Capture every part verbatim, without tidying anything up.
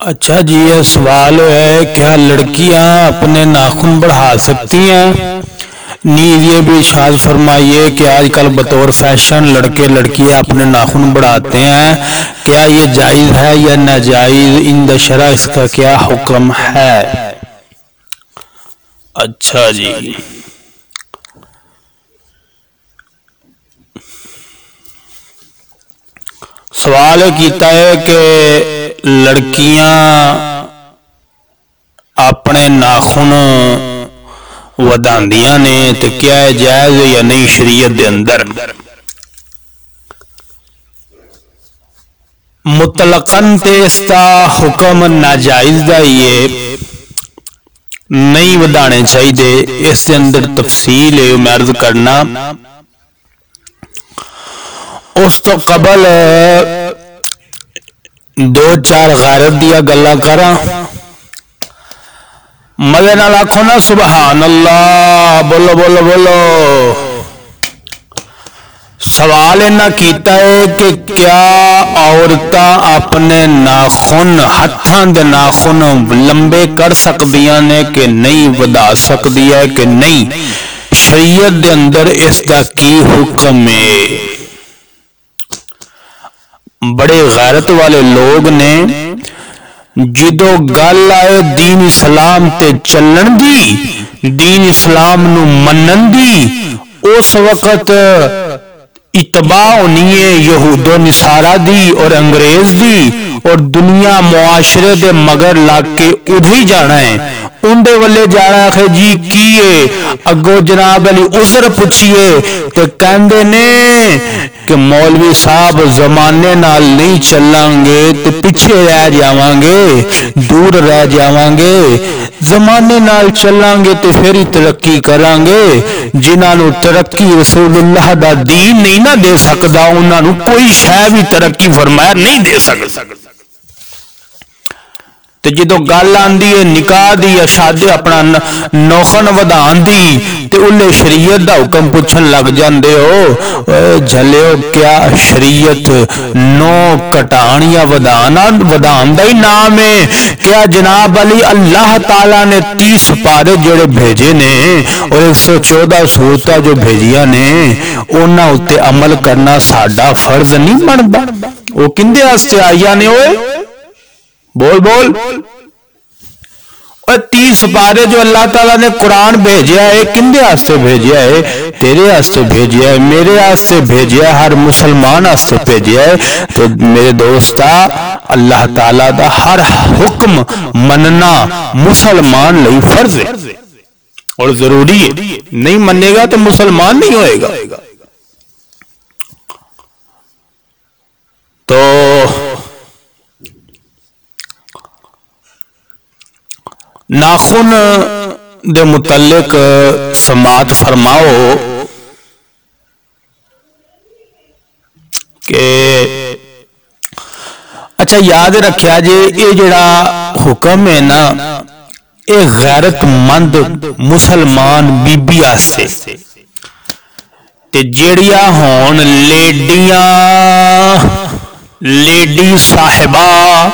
अच्छा जी, यह सवाल है क्या लड़कियां अपने नाखून बढ़ा सकती हैं? नीज ये भी इरशाद फरमाइए कि आजकल बतौर फैशन लड़के लड़कियां अपने नाखून बढ़ाते हैं, क्या ये जायज़ है या नाजायज़? इंद शरा इसका क्या हुक्म है? अच्छा जी, सवाल किया है कि लड़कियां अपने नाखून वधांदियां ने तो क्या है जायज या नहीं शरीयत दे अंदर? मुतलकन ते इसका हुक्म नाजायज दा ही है, नहीं वधाने चाहिए। इस दे अंदर तफसील है, मैं अर्ज करना। उस तो कबल दो चार गैरत दिया गल्लां करा, मजे नाल आखो ना सुबहान अल्लाह, बोलो बोलो बोलो। सवाल इन्ना कीता है कि क्या औरतां अपने नाखून हत्थां दे नाखून लंबे कर सकदियां ने कि नहीं, वधा सकदी है कि नहीं? शरीयत दे अंदर इसका की हुक्म है? बड़े गैरत वाले लोग ने जिदो गल आए दीन इस्लाम ते चलन दी, दीन इस्लाम नू मनन दी, उस वक्त इतबा होनी है यहूदो निसारा दी और अंग्रेज दी, और दुनिया मुआशरे दे मगर लग के उधरी जाना है, उनके वाले जाना है जी की है। अगो जनाब अली उजर पूछिए तो कहते ने कि मौलवी साहब जमाने नाल नहीं चलांगे तो पीछे रह जावांगे, दूर रह जावांगे। जमाने नाल चलांगे तो फिर ही तरक्की करांगे। जिन्होंने तरक्की रसूलुल्लाह दा दीन नहीं ना दे सकता, उन्होंने कोई शय भी तरक्की फरमाया नहीं दे सकता। तो जो गल आंदी है निकाह दी या शादी अपना नौखन वधान दी, तो उन्हें शरीयत दा हुक्म पूछन लग जाते हो। झलियो क्या शरीयत नौ कटान या वधाना वधान दा ही नाम है? क्या जनाब अली अल्लाह ताला ने तीस पारे जोड़े भेजे ने और एक सौ चौदह सूरतां जो भेजिया ने, उन्हां उत्ते अमल करना साडा फर्ज नहीं बनता? वो किंदे वास्ते आईया ने? ओए बोल बोल। और तीस पारे जो अल्लाह ताला ने कुरान भेजा है, किंदे वास्ते भेजा है? तेरे वास्ते भेजा है, मेरे वास्ते भेजा है, हर मुसलमान वास्ते भेजा है। तो मेरे दोस्ता, अल्लाह ताला दा हर हुक्म मनना मुसलमान लई फर्ज है और जरूरी है। नहीं मनेगा तो मुसलमान नहीं होएगा। तो नाखून दे मुतल्लिक समात फरमाओ के अच्छा याद रखिया जे ये जड़ा हुक्म है ना, ये गैरतमंद मुसलमान बीबी आस्ते ते जेड़िया होन लेडियां लेडी साहिबा,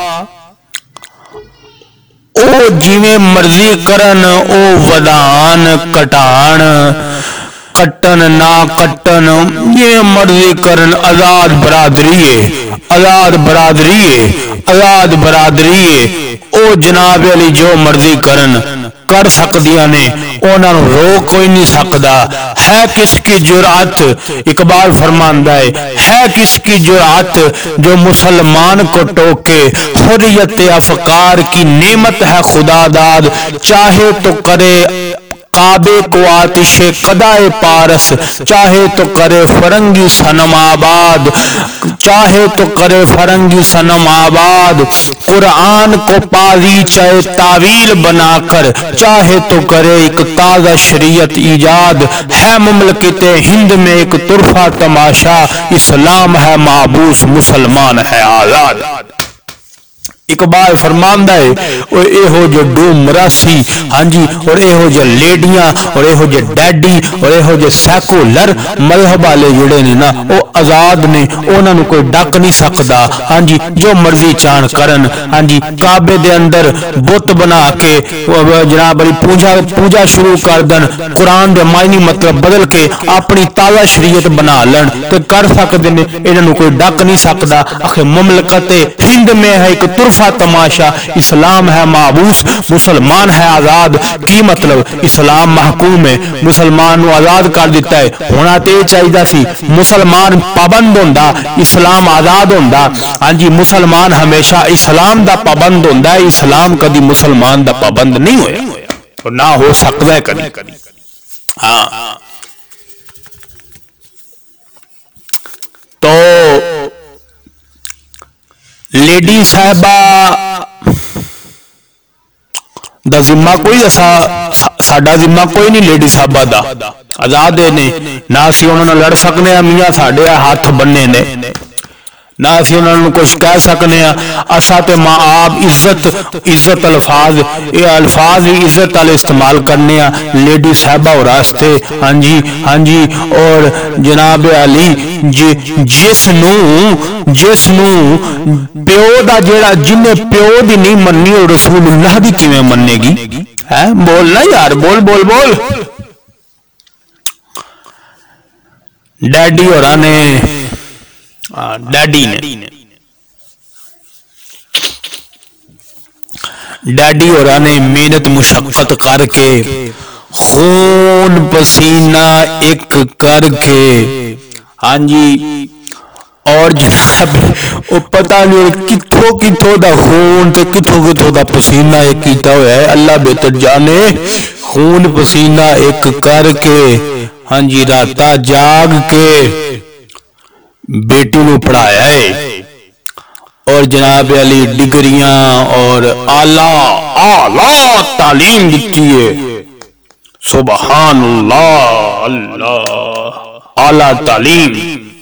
ओ जिवें मर्जी करन, ओ वधान कटान, कट्टन ना कट्टन, जिवें मर्जी करन। आजाद बरादरी है, आजाद बरादरी है, आजाद बरादरी है। ओ जनाब अली जो मर्जी करन कर सकदियां ने, उन्होंने रोक कोई नहीं सकता। है किसकी जुरात? इकबाल फरमांदा है, है किसकी जुरात जो मुसलमान को टोके? हुर्रियत अफकार की नेमत है खुदा दाद, चाहे तो करे काबे को आतिशे कदाए पारस, चाहे तो करे फरंगी सनम आबाद, चाहे तो करे फरंगी सनम आबाद। कुरान को पारी चाहे तावील बनाकर, चाहे तो करे एक ताजा शरीयत ईजाद। है मुमलकत हिंद में एक तुरफा तमाशा, इस्लाम है माबूस मुसलमान है आजाद। इकबाल फरमांदा है और एहो जो डू मरासी, हाँ जी, और एहो जो लेडियां और एहो जो डैडी और एहो जो सैकुलर मजहब वाले जिहड़े ने ना वो आजाद ने, उन्हां नूं कोई डक नहीं सकदा। हाँ जी, जो मर्जी चाहन करन। हाँ जी, काबे दे अंदर बुत बना के जनाब वाली पूजा पूजा शुरू कर देन, कुरान दे मायने मतलब बदल के अपनी ताज़ा शरीयत बना लन तो कर सकते ने, इन्हां नूं कोई डक नहीं सकदा। आखिर मुमलकत हिंद में है एक तुरफा तमाशा, इस्लाम है माबूस, मुसलमान है आजाद। की मतलब इस्लाम महकूम है, मुसलमान नूं आजाद कर दिता है। होना तो यह चाहिए सी मुसलमान पाबंद होंदा, इस्लाम आजाद होंदा। हाँ जी, मुसलमान हमेशा इस्लाम दा पाबंद होंदा है, इस्लाम कभी मुसलमान दा पाबंद नहीं होया और ना हो सकता है कभी। हाँ, तो लेडी साहबा दा जिम्मा कोई असा साडा जिम्मा कोई नहीं लेडी साहबा दा, आजाद ने ना असी उन्होंने लड़ सकने, मियाँ साडे हाथ बन्ने ने, ना असी उन्होंने कुछ कह सकने। असा तो माँ आप इज्जत इज्जत अल्फाज ये अल्फाज ही इज्जत वाले इस्तेमाल करने लेडी साहबा और रास्ते। हाँ जी, हाँ जी, और जनाब अली जी जिस नूं जिस नूं प्यो दा जेड़ा जिन्हें प्यो दी नहीं मन्नी और रसूलुल्लाह दी किवें मन्नेगी? है बोल ना यार, बोल बोल बोल। डैडी होरा ने डैडी ने डैडी होरा ने मेहनत मुशक्कत करके खून पसीना एक करके, हाँ जी, और जनाब वो पता नहीं किथों किथों दा खून ते किथों किथों दा पसीना एक कीता होया है, अल्लाह बेहतर जाने। खून पसीना एक करके, हाँ जी, राता जाग के बेटी नूं पढ़ाया है और जनाब अली डिग्रियां और आला आला तालीम दी है। सुभान अल्लाह, अल्लाह, आला तालीम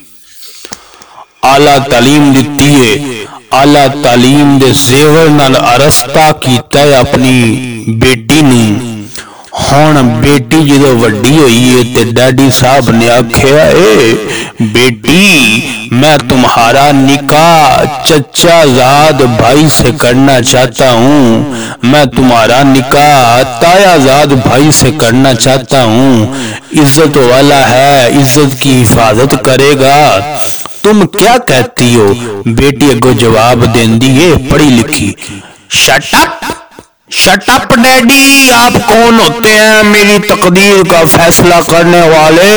आला तालीम दी है। आला तालीम दे जेवर नाल अरस्ता कीता है अपनी बेटी नूं। हुण बेटी जो वड्डी हुई है ते डैडी साहब ने आख्या ए बेटी मैं तुम्हारा निकाह चचा जाद भाई से करना चाहता हूँ, मैं तुम्हारा निकाह ताया जाद भाई से करना चाहता हूँ। इज्जत वाला है, इज्जत की हिफाजत करेगा, तुम क्या कहती हो? बेटी अगो जवाब देंदी है पढ़ी लिखी। Shut up shut up daddy, आप कौन होते हैं मेरी तकदीर का फैसला करने वाले?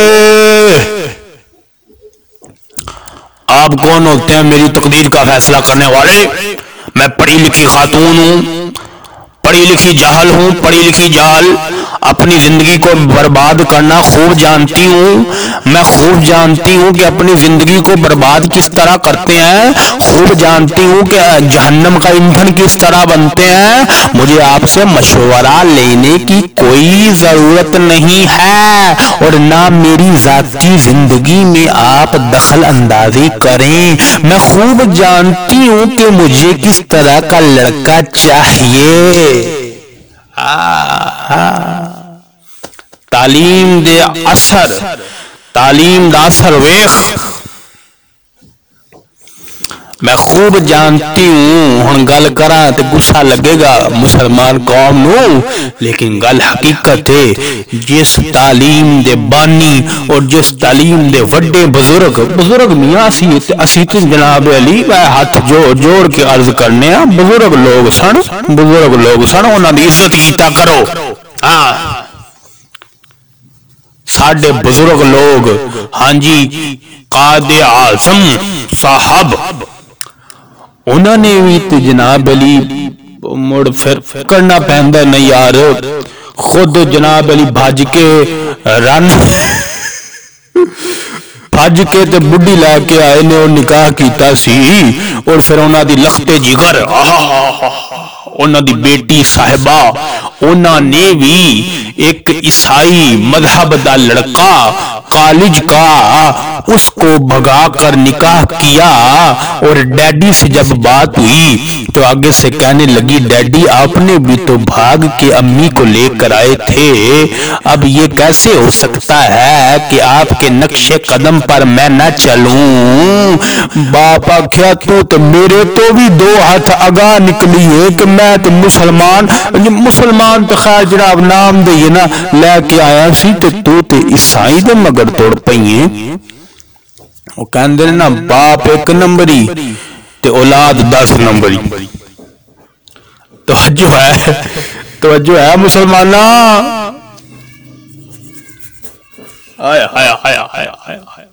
आप कौन होते हैं मेरी तकदीर का फैसला करने वाले? मैं पढ़ी लिखी खातून हूं, पढ़ी लिखी जाहल हूं, पढ़ी लिखी जाहल, अपनी जिंदगी को बर्बाद करना खूब जानती हूं। मैं खूब जानती हूं कि अपनी जिंदगी को बर्बाद किस तरह करते हैं, खूब जानती हूं कि जहन्नम का ईंधन किस तरह बनते हैं। मुझे आपसे मशवरा लेने की कोई जरूरत नहीं है और ना मेरी जाती जिंदगी में आप दखल अंदाजी करें। मैं खूब जानती हूं कि मुझे किस तरह का लड़का चाहिए। तालीम दे असर, तालीम दा असर वेख। मैं खूब जानती हूं, हुण गल करा तो गुस्सा लगेगा मुसलमान कौम नूं, लेकिन गल हकीकत है। जिस तालीम दे बानी और जिस तालीम दे वड्डे बुजुर्ग बुजुर्ग मियाँ सी असी तो जनाब अली मैं हाथ जोड़ जोड़ के अर्ज करने आ, बुजुर्ग लोग सन, बुजुर्ग लोग सन, उन्हां दी इज्जत कीता करो। हाँ, साडे बुजुर्ग लोग, हाँ जी, कादे आजम साहब, उन्होंने भी तो जनाब अली मुड़ फिर करना पैंदा नहीं यार। खुद जनाब अली भज के रन भज के ते बुढ़ी लैके आए ने और निकाह कीता सी और फिर उन्हां दी लखते जिगर उन्हां दी बेटी साहिबा उन्हां ने भी एक ईसाई मजहब दा लड़का कॉलेज का, उसको भगा कर निकाह किया। और डैडी से जब बात हुई तो आगे से कहने लगी, डैडी आपने भी तो भाग के अम्मी को लेकर आए थे, अब ये कैसे हो सकता है कि आपके नक्शे कदम पर मैं न चलूं। बाप आख्या तो, तो मेरे तो भी दो हाथ आगा निकली है कि मैं तो मुसलमान मुसलमान तो खैर जनाब नाम दे ना लैके आया सी, ते तू तो ईसाई दे मगर तोड़ पईए। वो कहते ना बाप एक नंबरी ते औलाद दस नंबरी। तवज्जो है, तवज्जो है मुसलमाना। आया आया आया आया आया।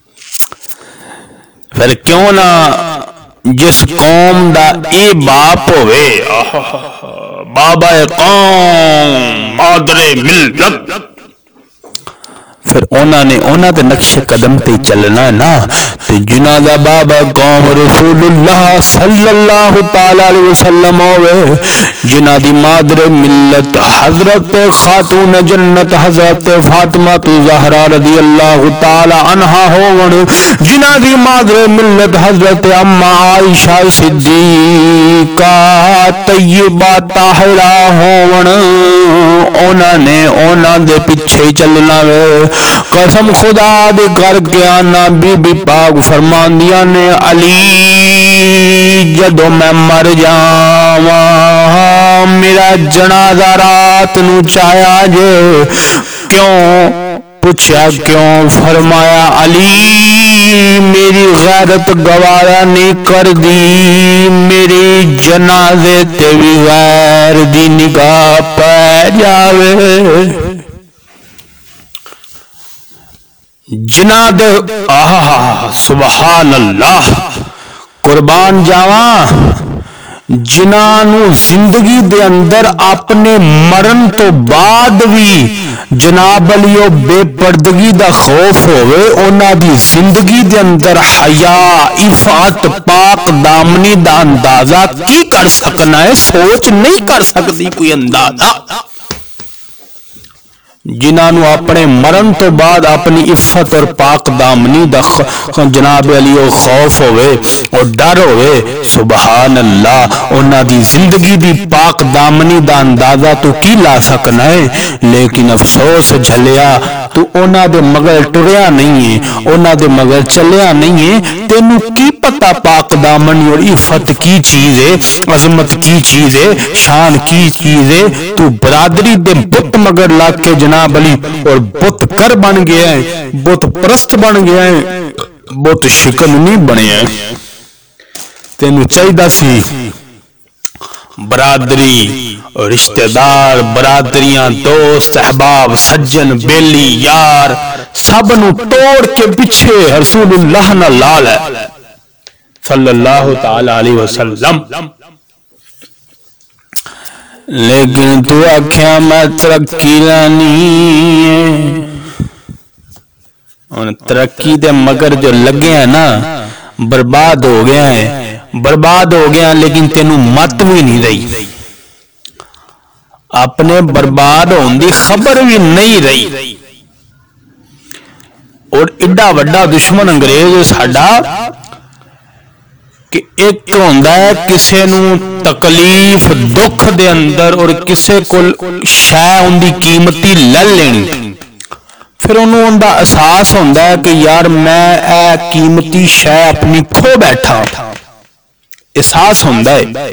फिर क्यों ना जिस कौम दा ए बाप होवे, बाबा कौम मादरे मिल्लत, फिर उन्होंने उन्होंने नक्शे कदम ते चलना है ना। तो जिन्हां दा बाबा कौम रसूलुल्लाह सल्लल्लाहु ताला अलैहि वसल्लम होवे, जिन्हां दी मादरे मिल्लत हजरत खातून जन्नत हजरत फातिमा ज़हरा रज़ी अल्लाह ताला अन्हा होवन, जिन्हां दी मादरे मिल्लत हजरत अम्मा आयशा सिद्दीका तय्यबा ताहिरा होवन, उन्होंने उन्हां दे पीछे चलना वे। कसम खुदा दे करके आना, बीबी पाक फरमांदियां ने, अली जदों मैं मर जावा मेरा जनाजा रात नू चाया जे। क्यों पूछा क्यों? फरमाया अली मेरी गैरत गवारा नहीं कर दी, मेरी जनाजे ते भी गैर दी निगाह पै जावे। जिना दे आहा सुबहान अल्लाह कुर्बान जावा, जिन्होंने जिंदगी दे अंदर अपने मरण तो बाद भी जनाब अलियो बेपर्दगी दा खौफ होवे, उन्हां दी जिंदगी दे अंदर हया इफात पाक दामनी दा अंदाजा की कर सकना है? सोच नहीं कर सकती कोई अंदाजा। जिन्होंने अपने मरण तो बाद अपनी इफ्फत और पाक दामनी दा जनाब अलियो खौफ होवे और डर होवे, सुबहान अल्लाह उन्हां दी जिंदगी दी पाक दामनी दा अंदाजा तू की ला सकना है। लेकिन अफसोस झलिया तू उन्हां दे मगर टुरिया नहीं है, उन्हां दे मगर चलिया नहीं है। तेनू की पता पाक दामनी और इफ्फत की चीज है, अजमत की चीज है, शान की चीज है। तू बरादरी दे बुत मगर लाग के जनाब अली और बुत कर बन गया है, बुत परस्त बन गया है, बुत शिकन नहीं बनया। तेनू चाहिए सी बरादरी और रिश्तेदार, बरादरियां, दोस्त, अहबाब, सज्जन, बेली, यार सब नू तोड़ के पीछे रसूलुल्लाह ना लाल है सल्लल्लाहु ताला अलैहि वसल्लम। लेकिन तू आख्या मैं तरक्की लानी है, तरक्की दे मगर जो लगे है ना बर्बाद हो गया है, बर्बाद हो गया। लेकिन तेनू मत भी नहीं रही, अपने बर्बाद होने की खबर भी नहीं रही। और इड्डा वड्डा दुश्मन अंग्रेज साडा कि एक होंदा है किसे नू तकलीफ दुख दे अंदर और किसे कोल शै उनकी कीमती ले लेनी, फिर उन्होंने उनका एहसास होंदा है कि यार मैं ए कीमती शै अपनी खो बैठा, एहसास होंदा है।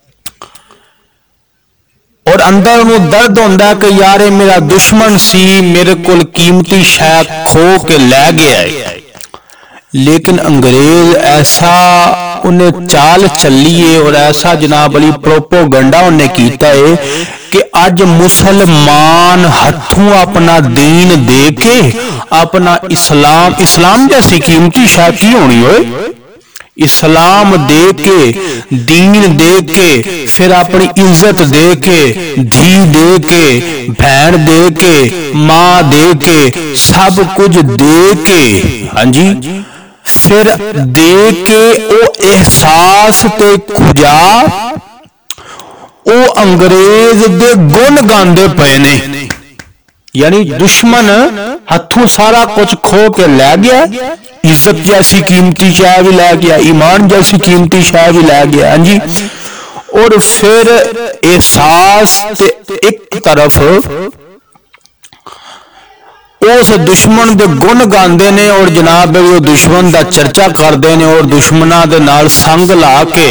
और अंदर उन्होंने दर्द होंदा है कि यार मेरा दुश्मन सी, मेरे कोल कीमती शै खो के लै गया है। लेकिन अंग्रेज ऐसा उन्हें चाल चलिए और ऐसा जनाब अली प्रोपोगंडा उन्हें कीता है कि अज मुसलमान हथों अपना दीन दे के अपना इस्लाम, इस्लाम जैसी कीमती शै की होनी होए, इस्लाम दे के दीन दे के फिर अपनी इज्जत दे के, धी दे के, भैन दे के, मां दे के, सब कुछ दे के, हाँ जी, फिर दे के ओ एहसास ते खुजा ओ अंग्रेज दे गुण गांदे पे ने। यानी दुश्मन हथों सारा कुछ खो के लै गया, इज्जत जैसी कीमती शय भी लै गया, ईमान जैसी कीमती शय भी लै गया। हाँ जी, और फिर एहसास ते एक तरफ उस दुश्मन दे गुण गांदे ने और जनाब वो दुश्मन दा चर्चा करते हैं और दुश्मना दे नाल संग ला के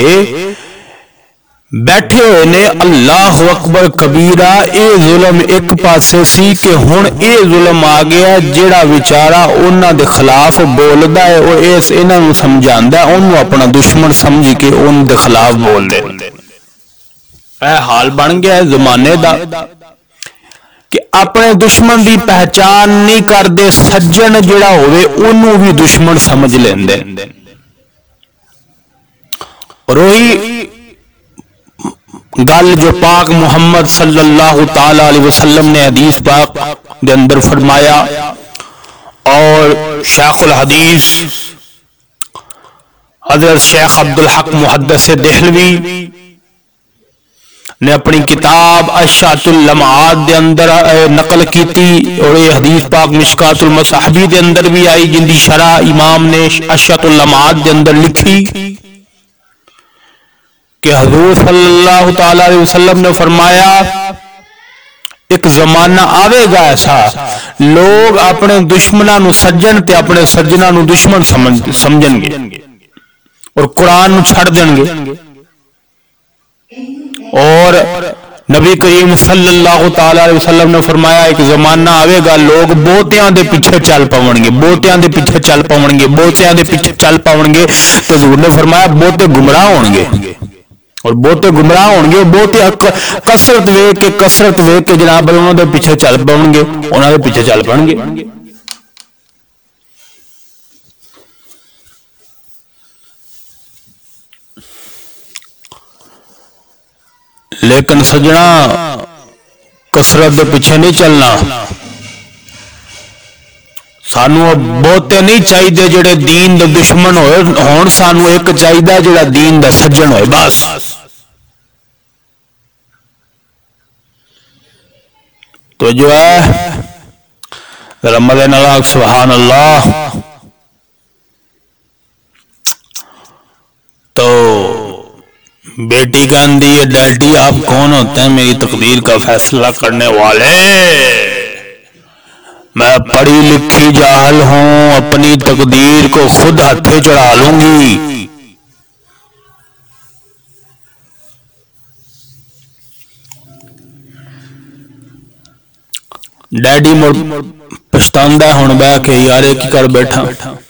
बैठे हुए ने। अल्लाह अकबर कबीरा। ये जुल्म एक पासे सी कि हुण ये जुल्म आ गया जेड़ा विचारा उन्हां दे खिलाफ बोलदा है और इस इन्हां नूं समझांदा है, उन्होंने अपना दुश्मन समझ के उन दे खिलाफ बोल दे। यह हाल बन गया है जमाने दा कि अपने दुश्मन की पहचान नहीं करते, सज्जन जिहड़ा होवे उन्होंने भी दुश्मन समझ लेंदे। और वही गल जो पाक मुहम्मद सल्लल्लाहु ताला अलैहि वसल्लम ने हदीस पाक के अंदर फरमाया और शेखुल हदीस हजरत शेख अब्दुल हक मुहद्दिस देहलवी ने अपनी किताब अशअतुल लम्हात दे अंदर नकल की थी और ये हदीस पाक मिशकातुल मसाहबी दे अंदर भी आई, जिंदी शरह इमाम ने अशअतुल लम्हात दे अंदर लिखी कि हुजूर सल्लल्लाहु ताला अलैहि वसल्लम ने फरमाया एक जमाना आवेगा ऐसा लोग अपने दुश्मना नूं सज्जन ते अपने सज्जना नूं दुश्मन समझ समझणगे और कुरान नूं छड़ देणगे। और नबी करीम सल्लल्लाहु ताला अलैहि वसल्लम ने फरमाया एक जमाना आवेगा लोग बहुतियां दे पीछे चल पावणगे, बहुतियां दे पीछे चल पावणगे, बहुतियां दे पीछे चल पावणगे। तो हुजूर ने फरमाया बहुते गुमराह होणगे और बहुते गुमराह होणगे, बहुते कसरत वेख के कसरत वेख के जनाब उन्हां दे पीछे चल पावणगे, उन्हां दे पीछे चल पावणगे। लेकिन सजना कसरत के पीछे नहीं चलना, सानू बहुते नहीं चाहिए जेड़े दीन दे दुश्मन होए होण, सानू एक चाहिए जेड़ा दीन दा सज्जन होए बस। तो जो है रमज़ान अल्लाह सुभान अल्लाह। तो बेटी कहती है डैडी आप कौन होते हैं मेरी तकदीर का फैसला करने वाले? मैं पढ़ी लिखी जाहल हूं, अपनी तकदीर को खुद हाथे चढ़ा लूंगी। डैडी मुड़ पछतांदा हुण बह के यार की कर बैठा।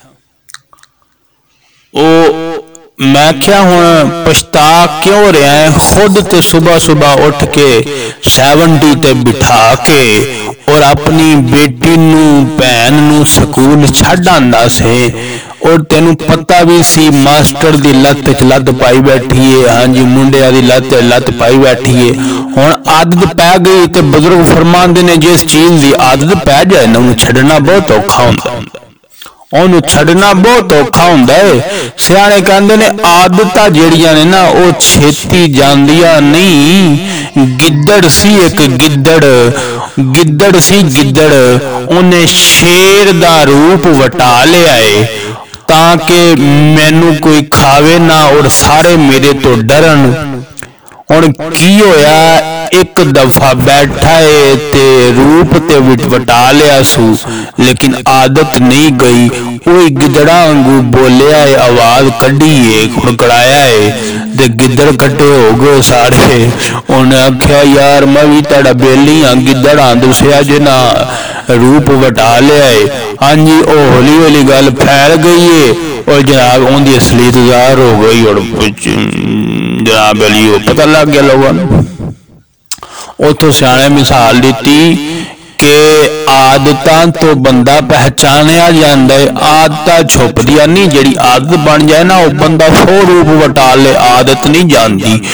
ओ मैं क्या हूं पछता क्यों रहा है, खुद तो सुबह सुबह उठ के सैवनटी ते बिठा के और अपनी बेटी नू भैन नू स्कूल छड्ड आंदा से और तेनू पता भी सी मास्टर दी लत च लत पाई बैठी है। हाँ जी मुंडिया दी लत लत पाई बैठी है। हुण आदत पै गई तो बुजुर्ग फरमांदे ने जिस चीज की आदत पै जाए ना उन्हें छड्डना बहुत औखा हुंदा, उन्हें छड्डना बहुत औखा हुंदा है। सियाणे कहंदे ने आदतां जेड़ियां ने ना वो छेती जांदियां नहीं। गिद्दड़ सी एक गिद्दड़ गिद्दड़ सी गिद्दड़ उन्हें शेर दा रूप वटा लिया है ताकि मैनू कोई खावे ना और सारे मेरे तो डरन। हुण की होया एक दफा बैठा है ते रूप ते वटा लिया सू लेकिन आदत नहीं गई। कोई गिदड़ा वांगू बोलिया है, आवाज कढ़ी है, खुड़कड़ाया है ते गिदड़ कट्टे हो गए सारे। उन्हें आख्या यार मैं भी तेरा बेली हाँ, गिदड़ हाँ दसिया जे ना रूप वटा लिया है। हाँ जी ओ हौली हौली गल फैल गई है और जनाब उनकी असलीत ज़ाहिर हो गई और जनाब अली पता लग गया लोगों को। उतो सियाणे मिसाल दी कि आदतां तो बंदा पहचानिया जाता है, आदत छुपदियां नहीं। जिहड़ी आदत बन जाए ना वो बंदा सौ रूप वटा ले, आदत नहीं जानती।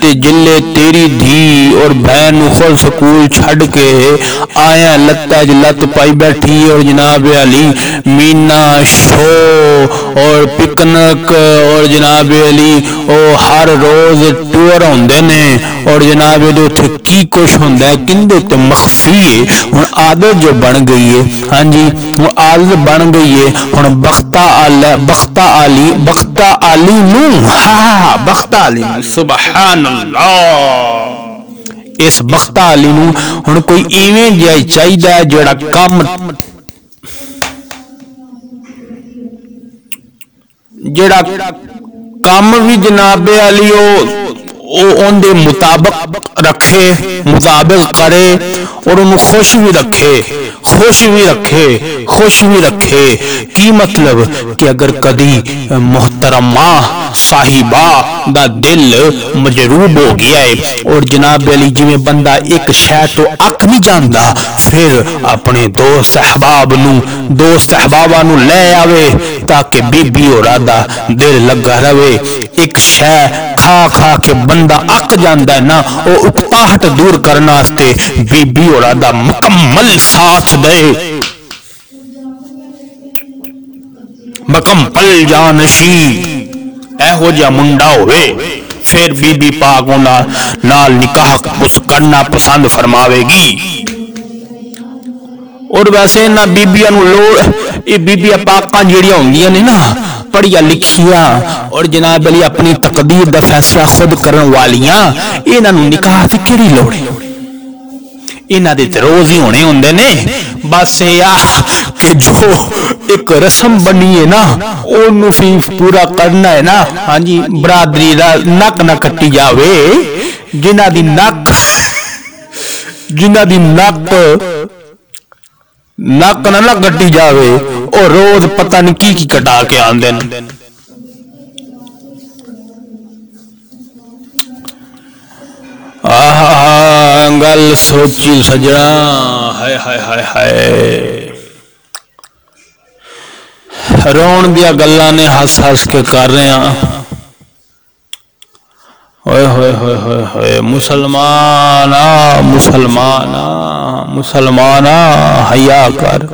ते जिले तेरी धी और बहन खुद स्कूल छड़ के आया लत्ता च लत पाई बैठी और जनाब अली मीना शो और पिकनिक और जनाब अली ओ हर रोज टूर होंदे ने और जनाब उत्थे की कुछ होंदा है किंदे ते मखफी है। हुण आदत जो बन गई है, हाँ जी हुण आदत बन गई है। हुण बख्ता आला बख्ता आली बख्ता आली नू हा बख्ता आली सुभान अल्लाह इस बख्ता आली नू हुण कोई इवें जिहा चाहिदा है जिहड़ा कम जिहड़ा कम भी जनाब अली उनके मुताबिक रखे मुताबिक करे और उन्हें खुश भी रखे खुश भी रखे खुश भी रखे। की मतलब कि अगर कदी मोहतरमा साहिबा दा दिल मजरूब हो गया है और जनाब अली जिवें बंदा एक शह तो अक नहीं जाता फिर अपने दोस्त अहबाब नू दोस्त अहबाबा नू ले आवे ताकि बीबी होरा दा दिल लगा रहे। एक शह खा खा के बंदा अक जाता है ना वो उकताहट दूर करने वास्ते बीबी होरा दा मुकम्मल साथ दे मुकम्मल जानशी एहो जिहा मुंडा होवे फिर बीबी पाक नाल नाल निकाह उस करना पसंद फरमावेगी। और वैसे ना बीबिया नू लोड़ ये बीबिया पाकां जिहड़ियां होंदियां ने ना पढ़िया लिखिया और जनाब अली अपनी तकदीर दा फैसला खुद करन वालियां इन्हां नू निकाह दी किहड़ी लोड़ है। इन्हां दे ते रोज ही होने होंदे ने बस या कि जो एक रस्म बनी है ना ओनू भी पूरा करना है ना। हाँ जी बरादरी दा नक ना कट्टी जावे जिन्हां दी नक जिन्हां दी नक नक ना ना कट्टी जावे और रोज पता नहीं की की कटा के आंदे ने। आहा गल सोची सजना हाय हाय हाय हाय रोन दिया गल्लां ने हस हस के कर रहे हैं। होए होए होए होए होए मुसलमान आ मुसलमान आ मुसलमान आ हया कर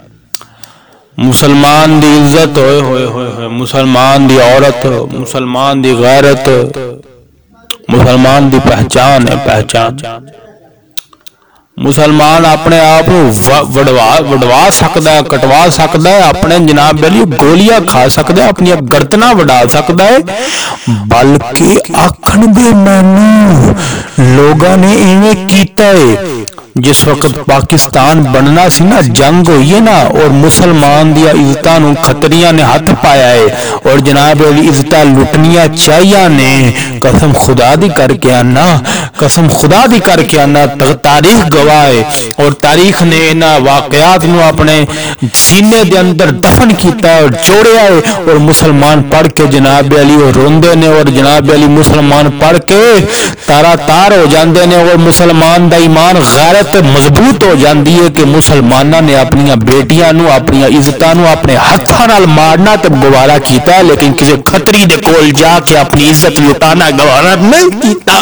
मुसलमान दी इज्जत होए होए होए होए मुसलमान दी औरत मुसलमान दी गैरत मुसलमान दी पहचान है पहचान। मुसलमान अपने आप वड़वा वड़वा सकता है कटवा सकता है अपने जनाब अली गोलियां खा सकता है अपनी गर्दना वड़ा सकता है बल्कि आखन दे मैनू लोगों ने इवें कीता है। जिस वक्त पाकिस्तान बनना सी ना जंग हुई है ना और मुसलमान दिया इज्जतां नू खतरियां ने हाथ पाया है और जनाब अली इज्जतां लुटनिया चाहिए ने कसम खुदा दी करके आना कसम खुदा दी करके आना तारीख गवाह है और तारीख ने इन्हां वाकयात नू अपने सीने दे अंदर दफन किया और जोड़िया है और मुसलमान पढ़ के जनाब अली वो रोंदे ने और जनाब अली मुसलमान पढ़ के तारा तार हो जाते ने और मुसलमान दा ईमान गैरत मजबूत हो जाती है कि मुसलमाना ने अपन बेटियां नू अपन इज्जतां नू अपने हत्थां नाल मारना तो गवारा किया लेकिन किसी खतरी दे कोल जाके अपनी इज्जत लुटाना गवारा नहीं किया।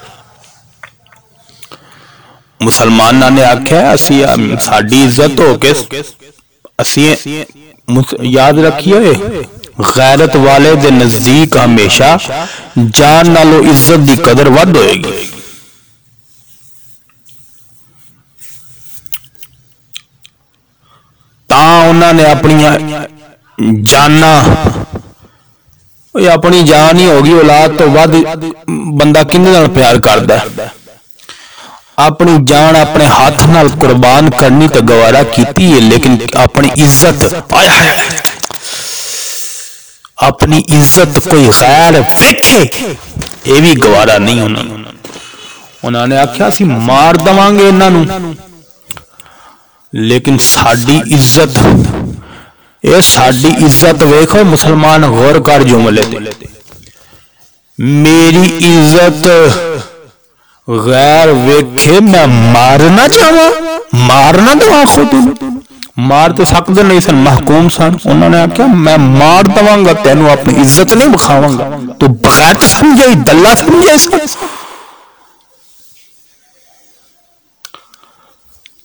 मुसलमाना ने आख्या असी साडी इज्जत हो के असी याद रखिए गैरत वाले दे नजदीक हमेशा जान नालों इज्जत दी कदर वध होएगी। उन्होंने अपनी जाना अपनी जान ही होगी औलाद तो वध बंदा किन्ने नाल प्यार करदा है। अपनी जान अपने हाथ नाल कुर्बान करनी तो गवारा कीती है लेकिन अपनी इज्जत अपनी इज्जत कोई गैर वेखे ये भी गवारा नहीं। उन्होंने उन्होंने आख्या असीं मार देवांगे इन्हां लेकिन साडी इज्जत ये साडी इज्जत वेखो मुसलमान गौर कर जुमले मेरी इज्जत गैर वेखे मैं मारना चाहवा मारना दवा खुद मार तो सकते नहीं सन महकूम सन। उन्होंने आख्या मैं मार दवांगा तेनू अपनी इज्जत नहीं विखावांगा तू बगैर समझे दल्ला समझे।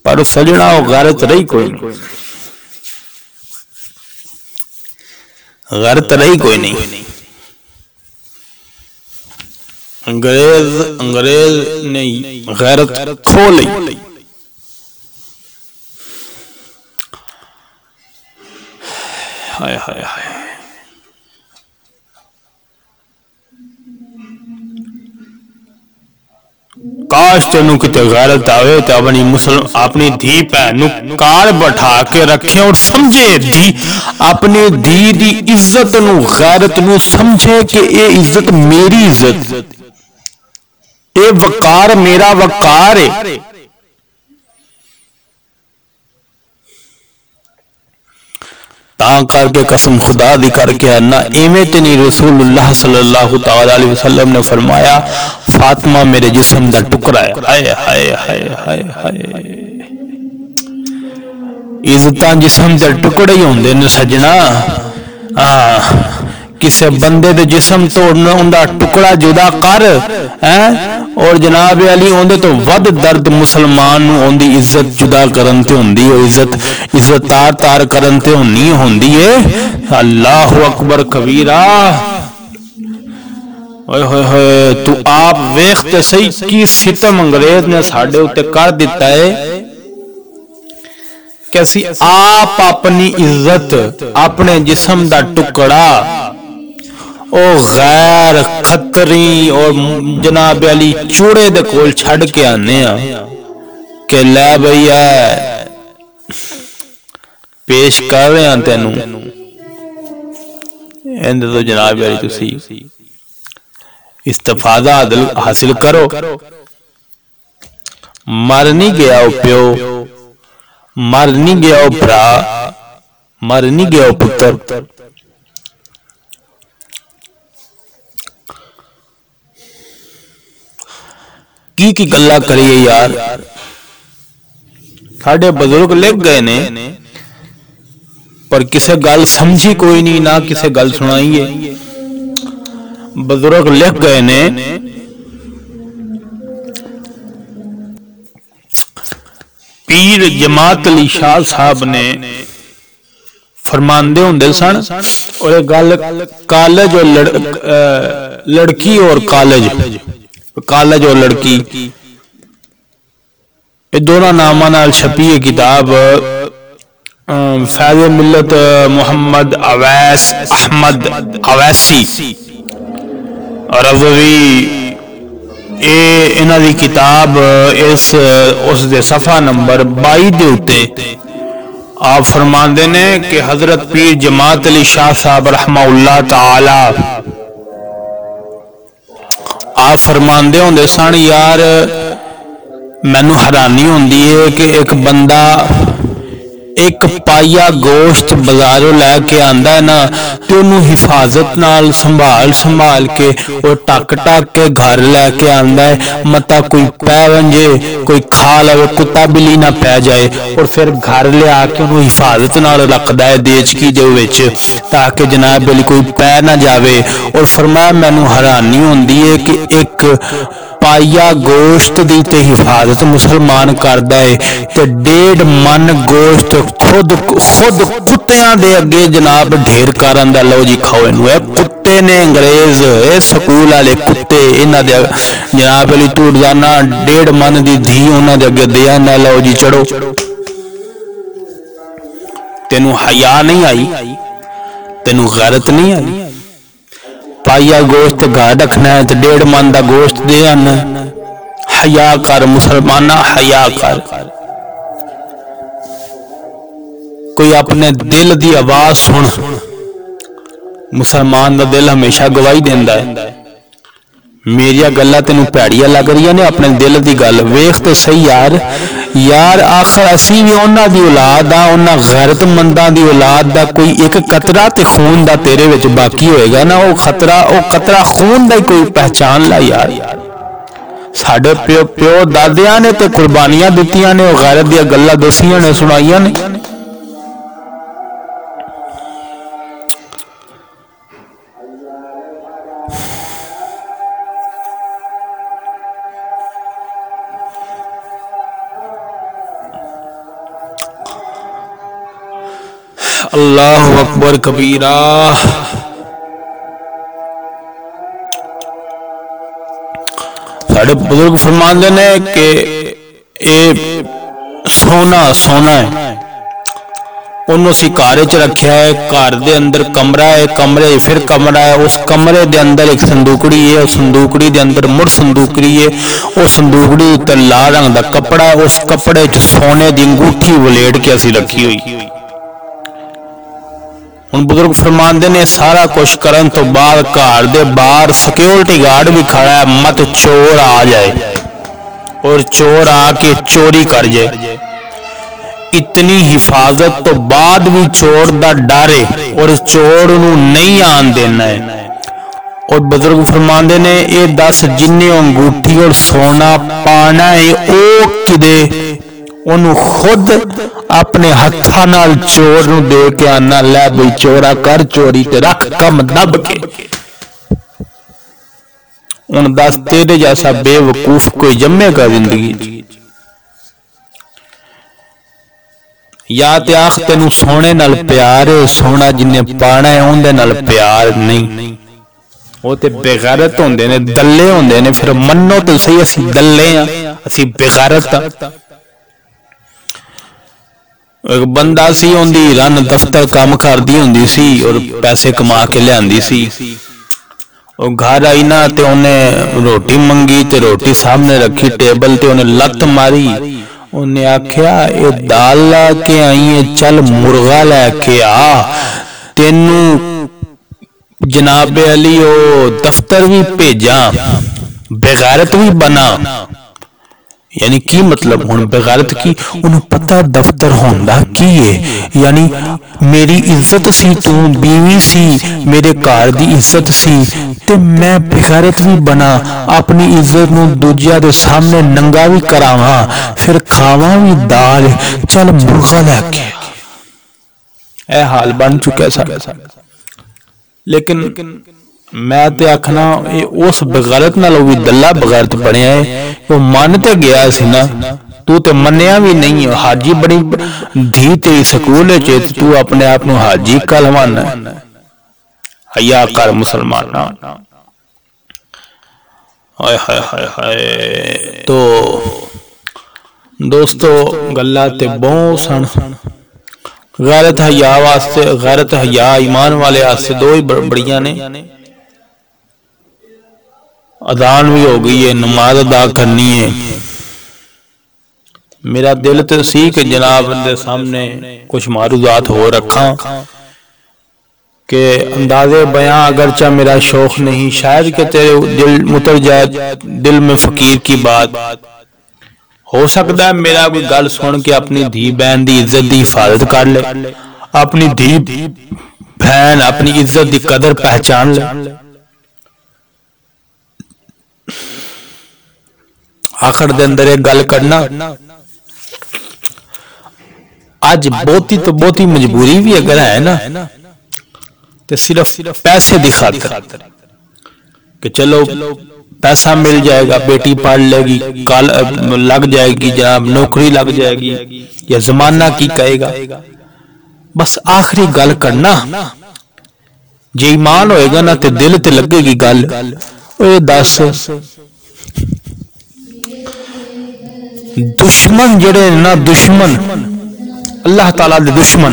पर सजना वो गैरत रही कोई नहीं, गैरत रही कोई नहीं। अंग्रेज अंग्रेज ने गैरत खो ली। हाय हाय हाय। काश तेनू किते गैरत आवे तो अपनी मुसलमान अपनी धी भैन कार बैठा के रखे और समझे धी अपनी धी दी इज्जत नू गैरत नू समझे कि ये इज्जत मेरी इज्जत, ये वकार मेरा वकार है। ता करके कसम खुदा दी करके ना इवें ते नहीं रसूलुल्लाह सल्लल्लाहु तआला अलैहि वसल्लम ने फरमाया फातिमा मेरे जिस्म दा टुकड़ा है। हाय हाय हाय हाय हाय। इज्जत जिस्म दे टुकड़े ही होंदे ने सजना। हाँ किसी बंदे दे जिस्म तोड़ना उनका टुकड़ा जुदा कर है और जनाब अली उनके तो वध दर्द मुसलमान उनकी इज्जत जुदा करन ते हुंदी है, इज्जत इज्जत तार तार करन ते होनी होंदी है। अल्लाह अकबर कबीरा। ओए होए होए तू आप वेख ते सही की सितम अंग्रेज ने साडे उत्ते कर दिता है। कैसी आप अपनी इज्जत अपने जिस्म दा टुकड़ा ओ गैर खतरी और जनाब अली चूड़े दे कोल छड़ के आने के लै भैया पेश कर रहे हैं तेनू इंदे तो जनाब अली तुसी इस्तिफादा हासिल करो। मर नहीं गया ओ प्यो, मर नहीं गया ओ भरा, मर नहीं गया ओ पुत्र। की की गल्ला करिए यार। साडे बुजुर्ग लिख गए ने पर किसे गल समझी कोई नहीं, ना किसे गल सुनाई है। बुजुर्ग लिख गए ने पीर जमात अली शाह साहब ने फरमांदे होंदे सन और गल कॉलेज और लड़, लड़की और कॉलेज कॉलेज और लड़की ये दोनों नामां नाल छपी है किताब फैज़ मिल्लत मोहम्मद अवैस अहमद अवैसी रज़वी। ये इन्हां दी किताब इस उस दे सफ़ा नंबर बाई दे उत्ते आप फरमांदे ने कि हजरत पीर जमात अली शाह साहब रहमाउल्लाह ताला आप फरमांदे होंदे सन यार मैनू हैरानी होंदी है कि एक बंदा एक पाइया गोश्त बाजारों लैके आंदा है ना तो उन्होंने हिफाजत नाल संभाल संभाल के और टक टक के घर लैके आंदा है मता कोई पै वंजे कोई खा लवे कुत्ता बिल्ली ना पै जाए और फिर घर लिया के उन्होंने हिफाजत नाल रखदा है देचकी दे विच ताकि जनाब बिल्ली कोई पै ना जावे। और फरमाया मैनू हैरानी होंदी है कि एक पाइया गोश्त दी ते हिफाजत मुसलमान करदा है ते डेढ़ मन गोश्त खुद खुद कुत्तियां दे अगे जनाब ढेर कर आंदा लो जी खाओ इनू। कुत्ते ने अंग्रेज स्कूल वाले कुत्ते इन्हां दे जनाब अली तू रोजाना डेढ़ मन दी धी उन्हां दे अगे दे आना लो जी चढ़ो। तेनू हया नहीं आई, तेनू गैरत नहीं आई। पाइया गोश्त घर रखना है तो डेढ़ मन का गोश्त दे आना। हया कर मुसलमाना हया कर। कोई अपने दिल की आवाज सुन। मुसलमान का दिल हमेशा गवाही देंदा है। मेरिया गल्लां तेनू भैड़ियां लग रही ने अपने दिल की गल वेख तो सही यार। यार आखिर असी भी उन्हां दी औलाद आ उन्हां गैरतमंदां दी औलाद दा कोई एक कतरा ते खून दा तेरे विच बाकी होएगा ना वो खतरा वो कतरा खून दा कोई पहचान ला यार। साडे प्यो प्यो दादियां ने तो कुर्बानियां दित्तियां ने और गैरत दी गल्लां दसियां ने सुनाइयां ने। अल्लाहु अकबर कबीरा। साढ़े बुजुर्ग फरमाते ने कि ये सोना सोना है, उन्होंने असीं घर च रखिया है। घर दे अंदर कमरा है, कमरे फिर कमरा है, उस कमरे दे अंदर एक संदूकड़ी है, उस संदूकड़ी दे अंदर मुड़ संदूकड़ी है, उस संदूकड़ी उत्ते लाल रंग दा कपड़ा है, उस कपड़े च सोने दी अंगूठी वलेट के असीं रखी हुई। हुण बुजुर्ग फरमांदे ने सारा कुछ करन तो बाद घर दे बाहर सिक्योरिटी गार्ड भी खड़ा है, मत चोर आ जाए और चोर आके चोरी कर जाए। इतनी हिफाजत तो बाद भी चोर दा डर है और चोर नूं नहीं आन देना है। और बुजुर्ग फरमांदे ने ये दस जिन्ने अंगूठी और सोना पाना है ओ किदे ओनू खुद अपने हत्था नाल चोर नूं दे के आना, लै बई चोरा कर चोरी ते रख कम दब के। हुण दस तेरे जैसा बेवकूफ कोई जम्मेगा जिंदगी? या ते आख तेनू सोने नाल प्यार है, सोना जिन्ने पाना है उहदे नाल प्यार नहीं। वो ते बेगैरत होंदे ने, दल्ले होंदे ने। फिर मन्नो तो सही असीं दल्ले हां, असीं बेगैरत हां। एक बंदा सी, उहदी रन दफ्तर काम करदी हुंदी सी और पैसे कमा के लियांदी सी। वो घर आई ना ते उन्हें रोटी मंगी ते रोटी सामने रखी टेबल ते, उन्हें लत मारी। उन्हें आख्या ये दाल लैके आई है, चल मुर्गा लैके आ, तेनू जनाबे अली ओ दफ्तर भी भेजा, बेगैरत भी बना। यानी की मतलब हुण बेगैरत की? उन्हें पता दफ्तर होंदा की है, यानी मेरी इज्जत सी, तू बीवी सी, मेरे घर दी इज्जत सी, ते मैं बेगैरत भी बना, अपनी इज्जत नूं दूजिया दे सामने नंगा भी करावां, फिर खावां भी दाल, चल मुर्गा लैके। ए हाल बन चुका सा। लेकिन मैं ते आखना ये उस बेगैरत नाल भी दल्ला बेगैरत बनया है। वो मन ते गया सी ना, तू ते मन्निया भी नहीं। हाजी बड़ी धी तेरी स्कूल च, तू अपने आप नूं हाजी कहलवाना। हया कर मुसलमान। हाय हाय हाय हाय। तो दोस्तों गल्लां ते बहुत सन। गैरत हया वास्ते, गैरत हया ईमान वाले वास्ते दो ही बड़ियां ने। अजान भी हो गई है, नमाज अदा करनी है। मेरा दिल तो सी कि जनाब दे सामने कुछ मारूदात हो रखा के अंदाजे बयां अगरचा मेरा शौक नहीं, शायद कि तेरे दिल मुतर जाए दिल में फकीर की बात। हो सकता है मेरा कोई गल सुन के अपनी धी बहन की इज्जत की हिफाजत कर ले, अपनी धी बहन अपनी इज्जत की कदर पहचान ले। आखिर दे अंदर एक गल करना, आज बहुती तो बहुती मजबूरी भी अगर है ना, तो सिर्फ पैसे की खातिर कि चलो पैसा मिल जाएगा, बेटी पढ़ लेगी, कल लग जाएगी, जनाब नौकरी लग जाएगी, या जमाना की कहेगा। बस आखिरी गल करना, जे ईमान होएगा ना तो दिल ते लगेगी गल। ओए दस दुश्मन जड़े ना, दुश्मन अल्लाह ताला दे दुश्मन,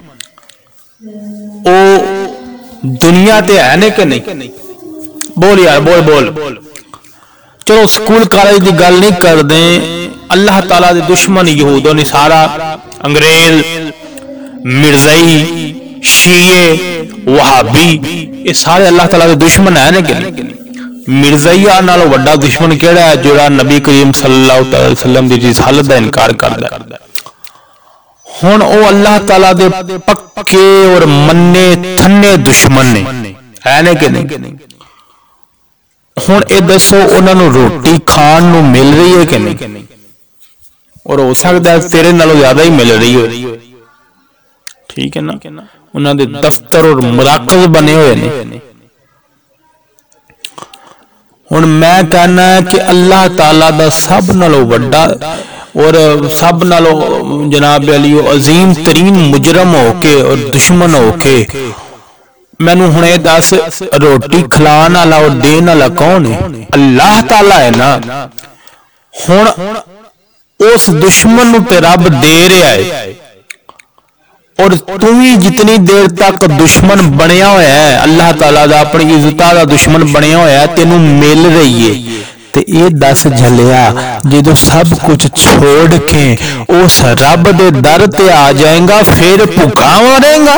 ओ दुनिया ते है ने कि नहीं? बोल यार बोल बोल। चलो स्कूल कॉलेज की गल नहीं करते, अल्लाह ताला दे दुश्मन यहूद निसारा, अंग्रेज, मिर्जाई, शीए, वहाबी, ये सारे अल्लाह ताला दे दुश्मन है ने कि नहीं? मिर्जाइया नालों वड्डा दुश्मन केड़ा है जोड़ा नबी करीम सल्लल्लाहु अलैहि वसल्लम दी रिसालत दा इनकार करदा है। हुण ओ अल्लाह ताला दे पक्के और मन्ने थन्ने दुश्मन ने, है ने कि नहीं? हुण ये दसो उन्हां नूं रोटी खाण नूं मिल रही है कि नहीं? और हो सकता है तेरे नालों ज्यादा ही मिल रही हो। ठीक है ना? उन्हां दे दफ्तर और मुराकज बने हुए ने। हुण मैं कहना है कि अल्लाह ताला दा सब नालों वड्डा और सब नालों जनाब अली अजीम तरीन मुजरम होके और दुश्मन होके मैनू हुण ये दस रोटी खिलाने वाला और देने वाला कौन है? अल्लाह ताला है ना। हुण उस दुश्मन नूं ते रब दे रहा है और तू भी जितनी देर तक दुश्मन बनया होया है अल्लाह ताला दा अपनी इज्जत दा दुश्मन बनया होया है तेनू मिल रही है ते ये दस झलिया जो सब कुछ छोड़ के उस रब दे दर ते आ जाएगा फिर भुखा मरेगा?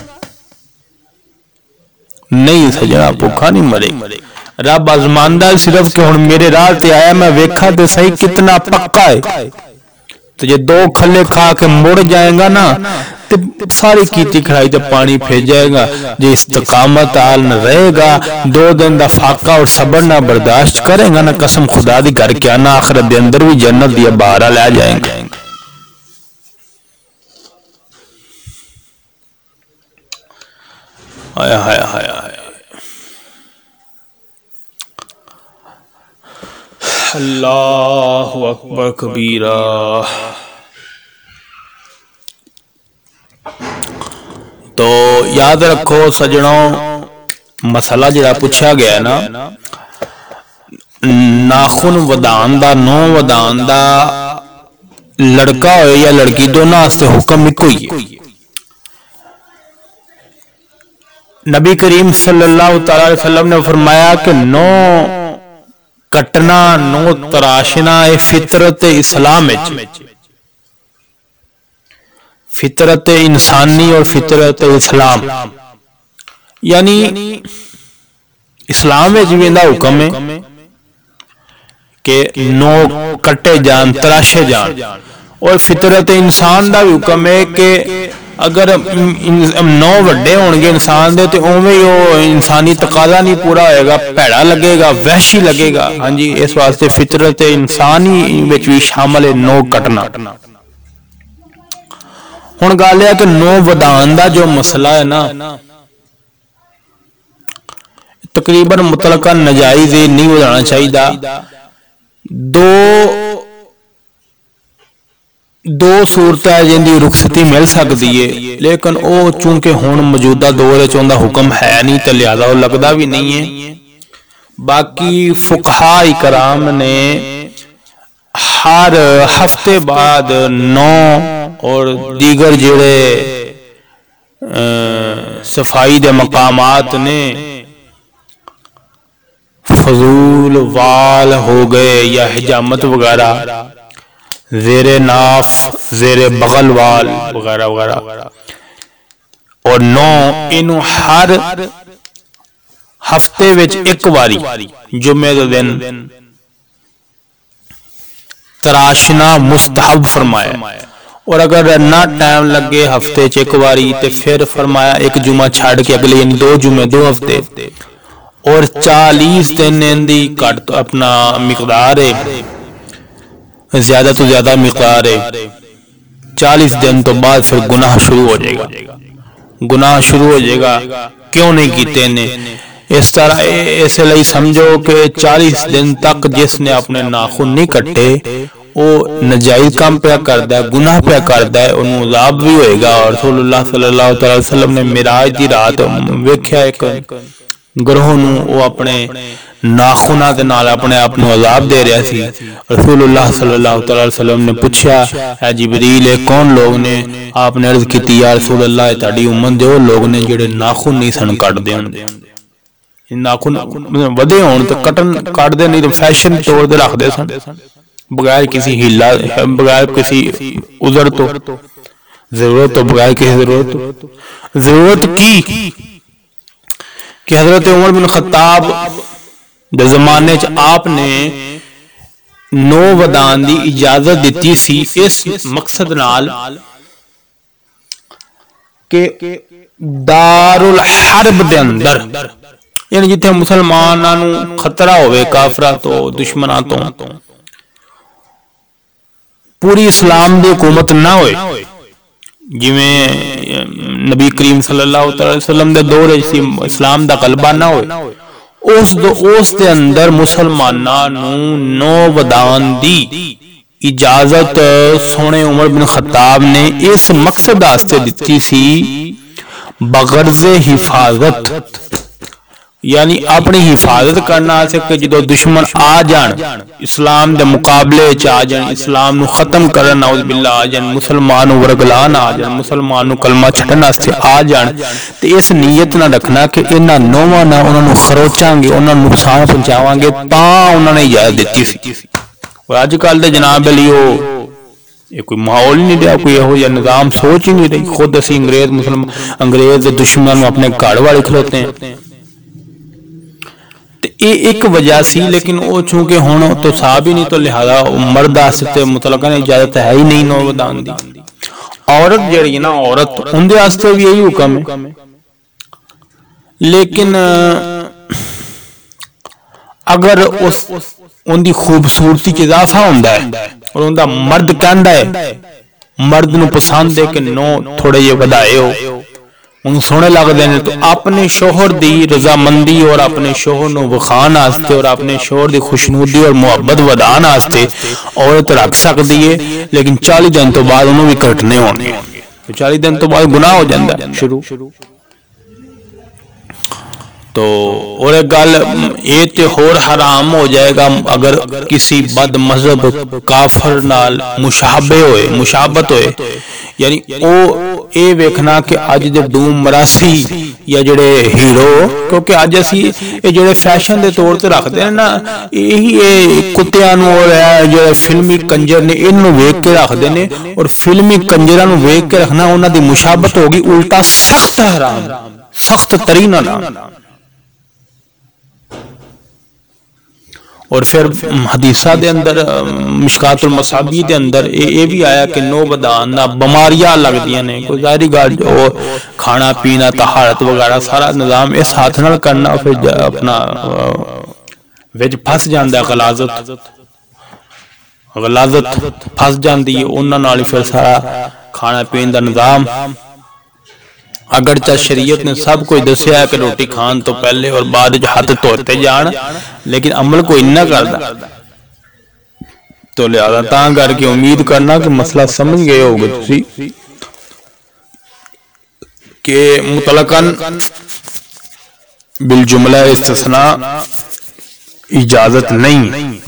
नहीं सजना, भुखा नहीं मरे। रब आजमानदा सिर्फ कि हुण मेरे राह ते आया मैं वेखा तो सही कितना पक्का है। तो जे दो खले खा के मुड़ जाएगा ना तो सारी कीती खड़ाई तो पानी फेर जाएगा। जे इस्तकामत आल न रहेगा, दो दिन का फाका और सबर ना बर्दाश्त करेगा ना, कसम खुदा दी घर के आना आखिरत दे अंदर भी जन्नत दिया बहारा लै जाएगा। हाय हाय हाय हाय अल्लाहु अकबर कबीरा। तो याद रखो सजनों, मसला जिहड़ा पूछा गया ना, नाखून वधान दा, नौ वधान दा, लड़का हो या लड़की दोनों वास्ते हुक्म इको ही है। नबी करीम सल्लल्लाहु अलैहि वसल्लम ने फरमाया कि नौ कटना, नौ तराशना ए फितरत इस्लाम विच, फितरत इंसानी और फितरत इस्लाम, यानी इस्लाम में भी हुक्म है कि नौ कटे जान, तराशे जान, और फितरत इंसान का भी हुक्म है कि अगर नौ वड्डे होंगे इंसान दे तो उवें ही वो इंसानी तकाजा नहीं पूरा होएगा, भैड़ा लगेगा, वहशी लगेगा। हाँ जी, इस वास्ते फितरत इंसानी विच भी शामिल है नौ कटना। हुण गल है कि नौ वधान दा जो मसला है ना, तकरीबन मुतलका नजायज नहीं वधाना चाहिए। दो दो सूरत है जिंदी रुखसती मिल सकती है, लेकिन वो चूंकि हुण मौजूदा दौर च उनका हुक्म है नहीं तो लिहाजा वो लगता भी नहीं है। बाकी फुकहा इकराम ने हर हफ्ते बाद नौ और दीगर जेड़े सफाई दे मकामात ने, फजूल वाल हो गए या हिजामत वगैरह, जेरे नाफ, जेरे बगल वाल वगैरह वगैरह, और नौ इनू हर हफ्ते विच एक बारी जुम्मे के दिन तराशना मुस्तहब फरमाया। और अगर ना टाइम लगे हफ्ते च एक बारी तो फिर फरमाया एक जुम्मा छाड़ के अगले, यानी दो जुम्मे दो हफ्ते, और चालीस दिन इनदी घट अपना मिकदार है, ज्यादा तो ज्यादा मिकदार है। चालीस दिन तो बाद फिर गुनाह शुरू हो जाएगा, गुनाह शुरू हो जाएगा। क्यों नहीं कीते ने इस तरह? इसलिए समझो कि चालीस दिन तक जिसने अपने नाखून नहीं कट्टे वो नजायज काम पे करता है, गुनाह पे करता है, उन्होंने अज़ाब भी होएगा। और रसूलुल्लाह सल्लल्लाहु अलैहि वसल्लम ने मिराज की रात वेख्या एक ग्रोह नूं वो अपने नाखूना दे नाल अपने आप नूं अज़ाब दे रहा सी। रसूलुल्लाह सल्लल्लाहु अलैहि वसल्लम ने पूछा, है जिबरील है कौन लोग ने? आपने अर्ज की, या रसूलुल्लाह तुहाडी उम्मत दे वो लोग ने जिहड़े नाखून नहीं सन कटदे हुंदे, नाखून वधे होण ते कटन कटदे नहीं, फैशन तौर ते रखदे सन, बगैर किसी हिला, बगैर किसी उजर तो, जरूरत तो, बगैर किसी जरूरत तो। जरूरत की कि हजरत उमर बिन खत्ताब दे जमाने च आपने नौ वधान दी इजाजत दी सी इस मकसद नाल कि दारुल हर्ब दे अंदर, यानी जिथे मुसलमानां नूं खतरा होवे काफरा तो, दुश्मनां तो, पूरी इस्लाम दी हुकूमत ना होए, जिवें नबी करीम सल्लल्लाहु अलैहि वसल्लम दे दौर च इस्लाम दा गलबा ना होए, उस दो उस दे अंदर मुसलमानां नूं नौ वधान दी इजाजत सोने उमर बिन खत्ताब ने इस मकसद वास्ते दिती सी बगरज़े हिफाजत, यानी अपनी हिफाजत करना कि जो दुश्मन आ जान इस्लाम के मुकाबले च आ जान, इस्लाम नू खत्म करन नाउज़ बिल्ला आ जान, मुसलमान नू वरगलान आ जान, मुसलमान नू कलमा छड्डण वास्ते आ जान, ते इस नीयत ना रखना कि इन्हां नौवां ना उन्हां नू खरोचांगे, उन्हां नू नुकसान पहुंचावांगे, तां उन्हां ने इजाजत दित्ती सी। और अजकल दे जनाब अली ये कोई माहौल नहीं रहा, कोई यहो जिहा निज़ाम सोच ही नहीं रही। खुद असी अंग्रेज मुसलमान अंग्रेज के दुश्मन अपने घर वाले खलोते हैं, ये एक वजह सी। लेकिन वो चूंकि हुण तो साहब ही नहीं, तो लिहाजा मर्द वास्ते मुतलकन इजाजत है ही नहीं नौ वधान दी। औरत जिहड़ी ना औरत उनदे वास्ते भी यही हुक्म है, लेकिन अगर उस उनकी खूबसूरती च इजाफा होंदा है और उनका मर्द कहंदा है, मर्द नूं पसंद है कि नो थोड़े जे वधाए हो, उन्हें सोहने लगते हैं, तो अपने शोहर की रजामंदी और अपने शोहर नूं विखाण वास्ते और अपने शोहर की खुशनुदी और मुहब्बत वधाण वास्ते औरत रख सकती है। लेकिन चाली दिन तो बाद उन्होंने भी कटने होने, तो चाली दिन तो बाद गुनाह हो जाता है शुरू। तो और एक गल ये तो होर हराम हो जाएगा अगर किसी बद मजहब काफर नाल मुशाबे होए मुशाबत होए, यानी वो ये वेखना कि अज दे डूम मरासी या जेड़े हीरो, क्योंकि अज असी ये जेड़े फैशन के तौर पर रखते हैं ना, यही कुत्तियां नूं और जेड़े फिल्मी कंजर ने इन्हू वेख के रखते हैं, और फिल्मी कंजरां नूं वेख के रखना उन्हां दी मुशाबत होगी उल्टा सख्त हराम, सख्त तरीन हराम। और फिर हदीसा के अंदर मिशकातुल मसाबी के अंदर ये भी आया कि नो बदान ना बीमारियां लगदियां ने, कोई जारी गल जो खाना पीना तहारत वगैरह सारा निज़ाम इस हाथ नाल करना, फिर अपना विच फस जाता है, गलाजत गलाजत फस जाती है उन्हां नाल, फिर सारा खाना पीने का निज़ाम। अगर चाहे शरीयत ने सब कुछ दसिया है कि रोटी खान तो पहले और बाद हाथ धोते जान, लेकिन अमल कोई ना करता, तो लिहाजा तां करके उम्मीद करना कि मसला समझ गए होगे तुसी कि मुतलकन बिल जुमला इस्तिस्ना इजाजत नहीं।